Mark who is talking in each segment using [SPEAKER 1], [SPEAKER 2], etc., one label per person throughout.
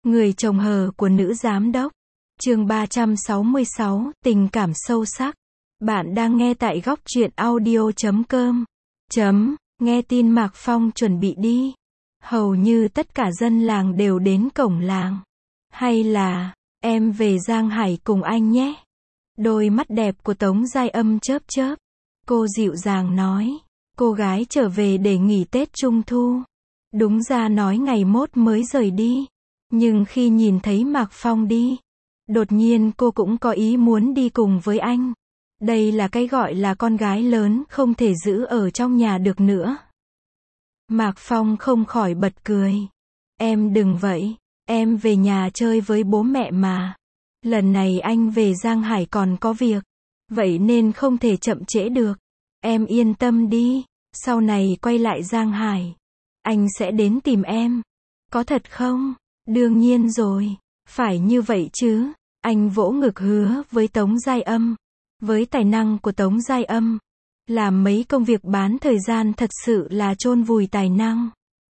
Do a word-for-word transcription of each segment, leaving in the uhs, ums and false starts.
[SPEAKER 1] Người chồng hờ của nữ giám đốc. Chương ba trăm sáu mươi sáu, tình cảm sâu sắc. Bạn đang nghe tại góc truyện audio chấm com. Chấm, nghe tin Mạc Phong chuẩn bị đi. Hầu như tất cả dân làng đều đến cổng làng. Hay là, em về Giang Hải cùng anh nhé. Đôi mắt đẹp của Tống Giai Âm chớp chớp. Cô dịu dàng nói, cô gái trở về để nghỉ Tết Trung Thu. Đúng ra nói ngày mốt mới rời đi. Nhưng khi nhìn thấy Mạc Phong đi, đột nhiên cô cũng có ý muốn đi cùng với anh. Đây là cái gọi là con gái lớn không thể giữ ở trong nhà được nữa. Mạc Phong không khỏi bật cười. Em đừng vậy, em về nhà chơi với bố mẹ mà. Lần này anh về Giang Hải còn có việc, vậy nên không thể chậm trễ được. Em yên tâm đi, sau này quay lại Giang Hải, anh sẽ đến tìm em. Có thật không? Đương nhiên rồi, phải như vậy chứ. Anh vỗ ngực hứa với Tống Giai Âm. Với tài năng của Tống Giai Âm, làm mấy công việc bán thời gian thật sự là chôn vùi tài năng.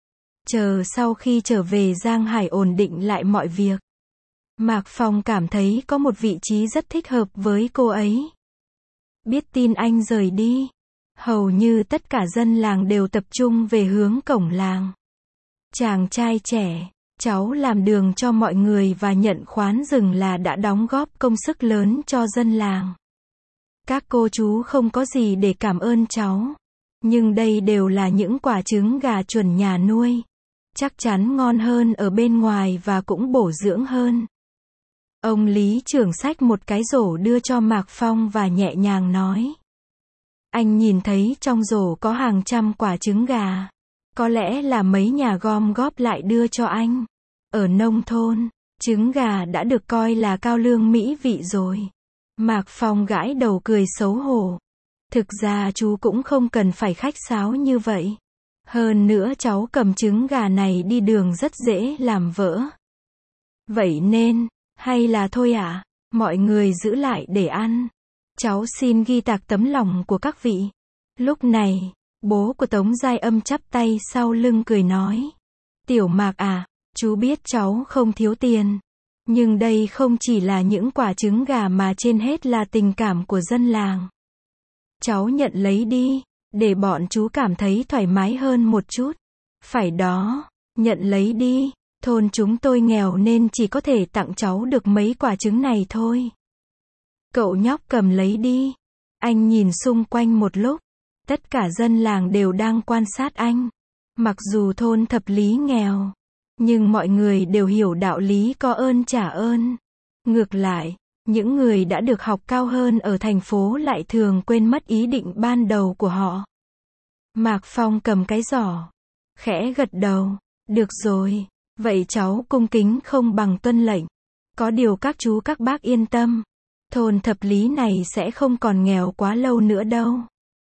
[SPEAKER 1] Chờ sau khi trở về Giang Hải ổn định lại mọi việc, Mạc Phong cảm thấy có một vị trí rất thích hợp với cô ấy. Biết tin anh rời đi, hầu như tất cả dân làng đều tập trung về hướng cổng làng. Chàng trai trẻ, cháu làm đường cho mọi người và nhận khoán rừng là đã đóng góp công sức lớn cho dân làng. Các cô chú không có gì để cảm ơn cháu. Nhưng đây đều là những quả trứng gà chuẩn nhà nuôi. Chắc chắn ngon hơn ở bên ngoài và cũng bổ dưỡng hơn. Ông Lý trưởng xách một cái rổ đưa cho Mạc Phong và nhẹ nhàng nói. Anh nhìn thấy trong rổ có hàng trăm quả trứng gà. Có lẽ là mấy nhà gom góp lại đưa cho anh. Ở nông thôn, trứng gà đã được coi là cao lương mỹ vị rồi. Mạc Phong gãi đầu cười xấu hổ. Thực ra chú cũng không cần phải khách sáo như vậy. Hơn nữa cháu cầm trứng gà này đi đường rất dễ làm vỡ. Vậy nên, hay là thôi ạ, à? Mọi người giữ lại để ăn. Cháu xin ghi tạc tấm lòng của các vị. Lúc này, bố của Tống Giai Âm chắp tay sau lưng cười nói. Tiểu Mạc à, chú biết cháu không thiếu tiền. Nhưng đây không chỉ là những quả trứng gà mà trên hết là tình cảm của dân làng. Cháu nhận lấy đi, để bọn chú cảm thấy thoải mái hơn một chút. Phải đó, nhận lấy đi, thôn chúng tôi nghèo nên chỉ có thể tặng cháu được mấy quả trứng này thôi. Cậu nhóc cầm lấy đi. Anh nhìn xung quanh một lúc, tất cả dân làng đều đang quan sát anh. Mặc dù thôn Thập Lý nghèo, nhưng mọi người đều hiểu đạo lý có ơn trả ơn. Ngược lại, những người đã được học cao hơn ở thành phố lại thường quên mất ý định ban đầu của họ. Mạc Phong cầm cái giỏ, khẽ gật đầu. Được rồi, vậy cháu cung kính không bằng tuân lệnh. Có điều các chú các bác yên tâm, thôn Thập Lý này sẽ không còn nghèo quá lâu nữa đâu.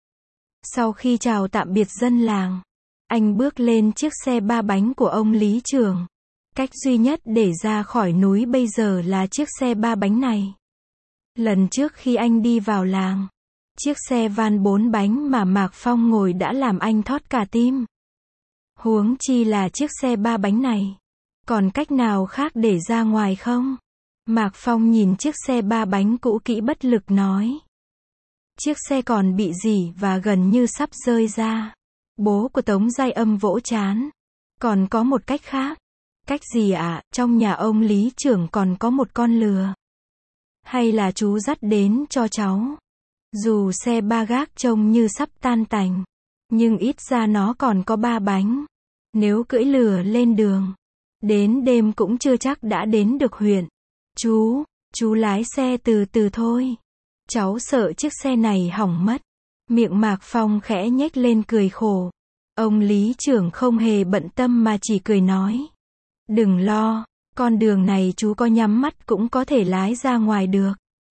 [SPEAKER 1] Sau khi chào tạm biệt dân làng, anh bước lên chiếc xe ba bánh của ông Lý trưởng. Cách duy nhất để ra khỏi núi bây giờ là chiếc xe ba bánh này. Lần trước khi anh đi vào làng, chiếc xe van bốn bánh mà Mạc Phong ngồi đã làm anh thót cả tim. Huống chi là chiếc xe ba bánh này. Còn cách nào khác để ra ngoài không? Mạc Phong nhìn chiếc xe ba bánh cũ kỹ bất lực nói. Chiếc xe còn bị rỉ và gần như sắp rơi ra. Bố của Tống Giai Âm vỗ trán. Còn có một cách khác. Cách gì ạ? À? Trong nhà ông Lý trưởng còn có một con lừa. Hay là chú dắt đến cho cháu? Dù xe ba gác trông như sắp tan tành, nhưng ít ra nó còn có ba bánh. Nếu cưỡi lừa lên đường, đến đêm cũng chưa chắc đã đến được huyện. Chú, chú lái xe từ từ thôi. Cháu sợ chiếc xe này hỏng mất. Miệng Mạc Phong khẽ nhếch lên cười khổ. Ông Lý trưởng không hề bận tâm mà chỉ cười nói. Đừng lo, con đường này chú có nhắm mắt cũng có thể lái ra ngoài được.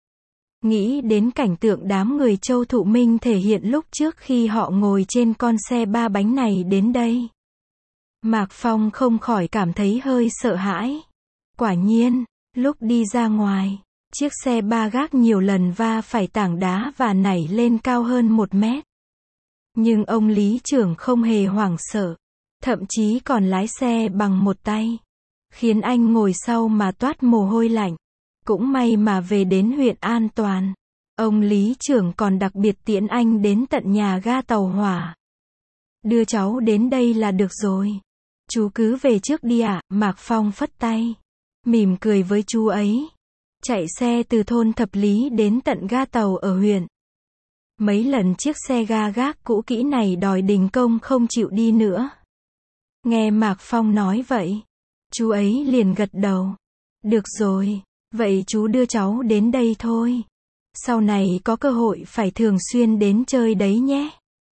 [SPEAKER 1] Nghĩ đến cảnh tượng đám người Châu Thụ Minh thể hiện lúc trước khi họ ngồi trên con xe ba bánh này đến đây. Mạc Phong không khỏi cảm thấy hơi sợ hãi. Quả nhiên, lúc đi ra ngoài, chiếc xe ba gác nhiều lần va phải tảng đá và nảy lên cao hơn một mét. Nhưng ông Lý trưởng không hề hoảng sợ, thậm chí còn lái xe bằng một tay. khiến anh ngồi sau mà toát mồ hôi lạnh. Cũng may mà về đến huyện an toàn. Ông lý trưởng còn đặc biệt tiễn anh đến tận nhà ga tàu hỏa. Đưa cháu đến đây là được rồi. Chú cứ về trước đi ạ, Mạc Phong phất tay. Mỉm cười với chú ấy. Chạy xe từ thôn Thập Lý đến tận ga tàu ở huyện. Mấy lần chiếc xe ga gác cũ kỹ này đòi đình công không chịu đi nữa. Nghe Mạc Phong nói vậy, chú ấy liền gật đầu. Được rồi, vậy chú đưa cháu đến đây thôi. Sau này có cơ hội phải thường xuyên đến chơi đấy nhé.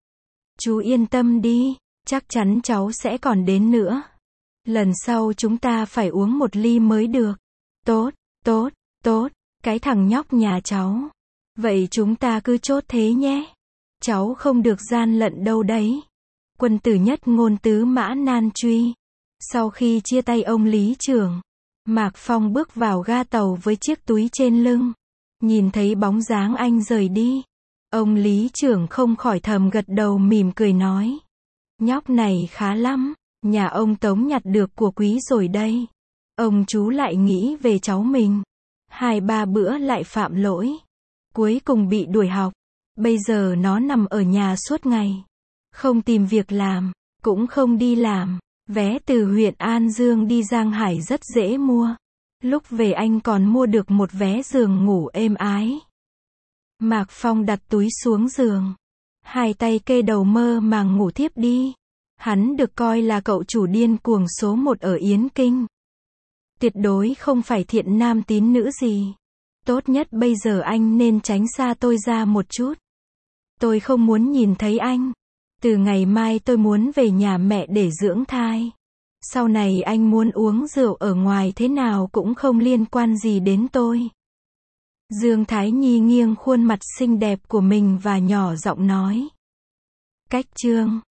[SPEAKER 1] Chú yên tâm đi, chắc chắn cháu sẽ còn đến nữa. Lần sau chúng ta phải uống một ly mới được. Tốt, tốt, tốt, cái thằng nhóc nhà cháu. Vậy chúng ta cứ chốt thế nhé. Cháu không được gian lận đâu đấy. Quân tử nhất ngôn tứ mã nan truy. Sau khi chia tay ông lý trưởng, Mạc Phong bước vào ga tàu với chiếc túi trên lưng. Nhìn thấy bóng dáng anh rời đi, ông lý trưởng không khỏi thầm gật đầu mỉm cười nói. Nhóc này khá lắm, nhà ông Tống nhặt được của quý rồi đây. Ông chú lại nghĩ về cháu mình. Hai ba bữa lại phạm lỗi. Cuối cùng bị đuổi học. Bây giờ nó nằm ở nhà suốt ngày. Không tìm việc làm, cũng không đi làm. Vé từ huyện An Dương đi Giang Hải rất dễ mua. Lúc về anh còn mua được một vé giường ngủ êm ái. Mạc Phong đặt túi xuống giường. Hai tay kê đầu mơ màng ngủ thiếp đi. Hắn được coi là cậu chủ điên cuồng số một ở Yến Kinh. Tuyệt đối không phải thiện nam tín nữ gì. Tốt nhất bây giờ anh nên tránh xa tôi ra một chút. Tôi không muốn nhìn thấy anh. Từ ngày mai tôi muốn về nhà mẹ để dưỡng thai. Sau này anh muốn uống rượu ở ngoài thế nào cũng không liên quan gì đến tôi. Dương Thái Nhi nghiêng khuôn mặt xinh đẹp của mình và nhỏ giọng nói. Cách chương